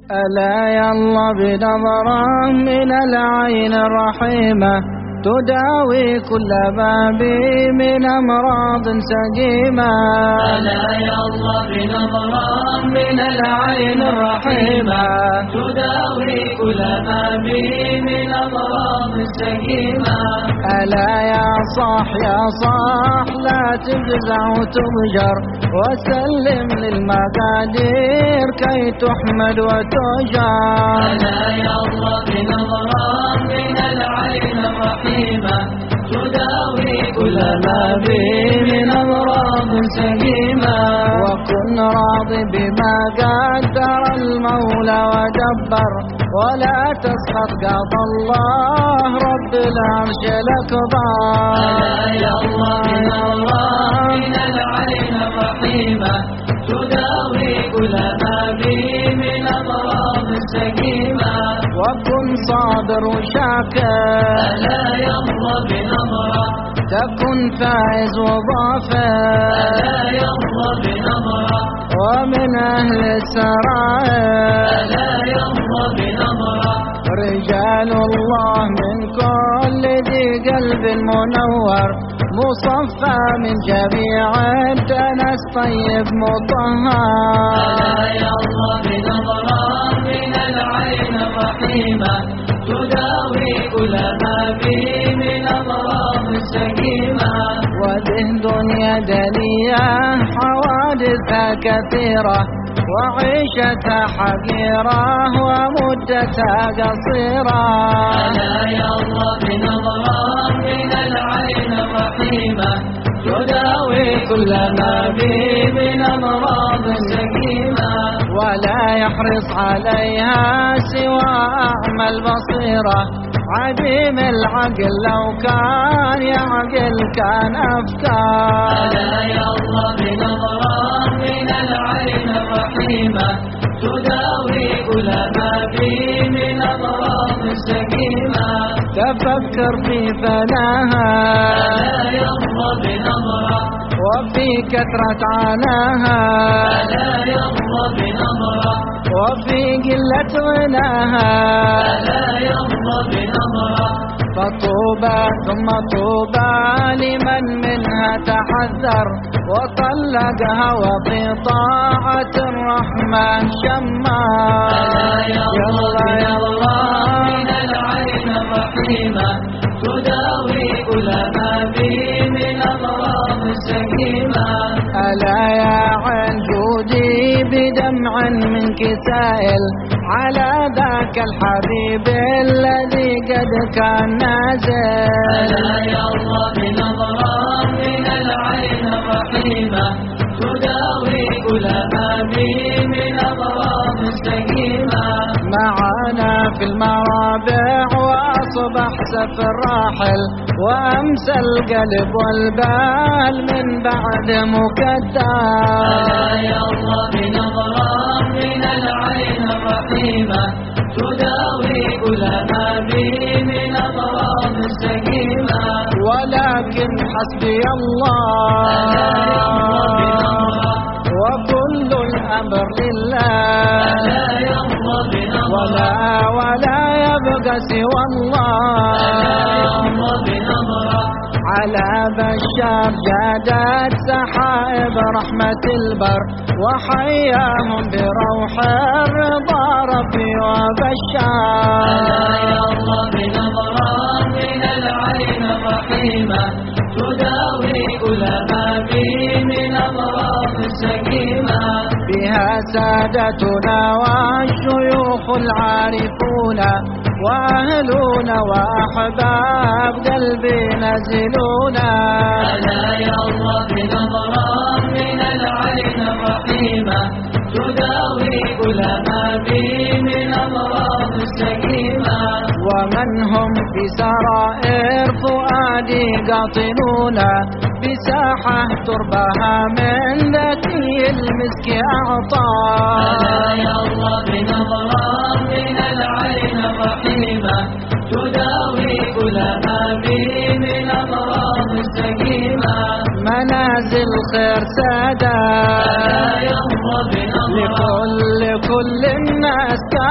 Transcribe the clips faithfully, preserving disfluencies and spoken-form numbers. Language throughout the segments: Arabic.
ألا يلا بنظرة من العين الرحيمة تداوي كل باب من أمراض سقيمة. ألا يلا بنظرة من العين الرحيمة تداوي كل باب من أمراض سقيمة. ألا يا صاح يا صاح لا تفزع وتضجر وسلم للمقادير كي تحمد وتجار. ألا يلا بنظرة من العين الرحيمة تداوي كل ما به من أمراض سقيمة. وكن راضي بما قدر المولى ودبر ولا تسخط قضى الله رب العرش الأكبر. ألا يلا بنظرة من العين الرحيمة تداوي كل ما به من أمراض سقيمة. وكن صابر وشاكر ألا يلا بنظرة تكن فائز وظافر. ألا يلا بنظرة ومن أهل السرائر ألا يلا بنظرة رجال الله من كل ذي قلب منور مصفى من جميع الدنس طيب مطهر. ألا يلا بنظرة من العين الرحيمة تداوي كل ما به من أمراض سقيمة. وذه دنيا دنيا حوادثها كثيرة وعيشتها حقيرة ومدتها قصيرة. ألا يلا بنظرة من العين الرحيمة تداوي كل ما به من أمراض سقيمة. ولا يحرص عليها سوى أعمى البصيرة عديم العقل لو كان يعقل كان أفكار. ألا يلا بنظرة من العين الرحيمة تداوي كل ما به من أمراض سقيمة. تفكر في فناها ألا يلا بنظرة وفي كثرة عناها. ألا يلا بنظرة وفي قلة غناها. ألا يلا بنظرة فطوبى ثم طوبى لمن منها تحذر وطلقها وفي طاعة الرحمن شمار. ألا يلا بنظرة من العين الرحيمة تداوي كل ما به من أمراض سقيمة. ألا يا عين جودي بدمع منك سائل على ذاك الحبيب الذي قد كان نازل. ألا يلا بنظرة من العين الرحيمة تداوي كل ما به من أمراض سقيمة. معانا في المرابع وأصبح سفر راحل وأمسى القلب والبال من بعد مكدر. ألا يلا بنظرة من العين الرحيمة تداوي كل ما به من أمراض سقيمة. ولكن حسبي الله ألا يلا بنظرة وكل الأمر لله. ألا يلا بنظرة ولا ولا يبقى سوى الله. ألا يلا بنظرة على بشار جادت سحائب رحمة البر وحياهم بروح الرضا ربي وبشار. ألا يلا بنظرة من العين الرحيمة تداوي كل ما به من أمراض سقيمة. بها سادتنا والشيوخ العارفون وأهلون وأحباب قلبي نزلون. ألا يلا بنظرة من العين الرحيمة تداوي كل ما به من أمراض سقيمة. ومن هم في سرائر فؤادي قاطنون بساحة تربها من ذكي المسك أعطى. ألا يلا بنظرة من العين الرحيمة تداوي كل ما به من أمراض سقيمة. منازل خير سادة ألا يلا بنظرة لكل كل الناس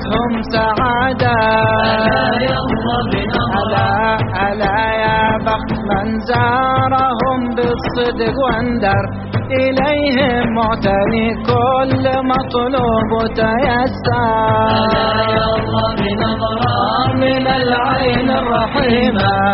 جاءتهم سعادة. ألا يلا بنظرة ألا ألا يا بخت من زارهم بالصدق واندر، إليهم معتني كل مطلوب تيسر. ألا يلا بنظرة من العين الرحيمة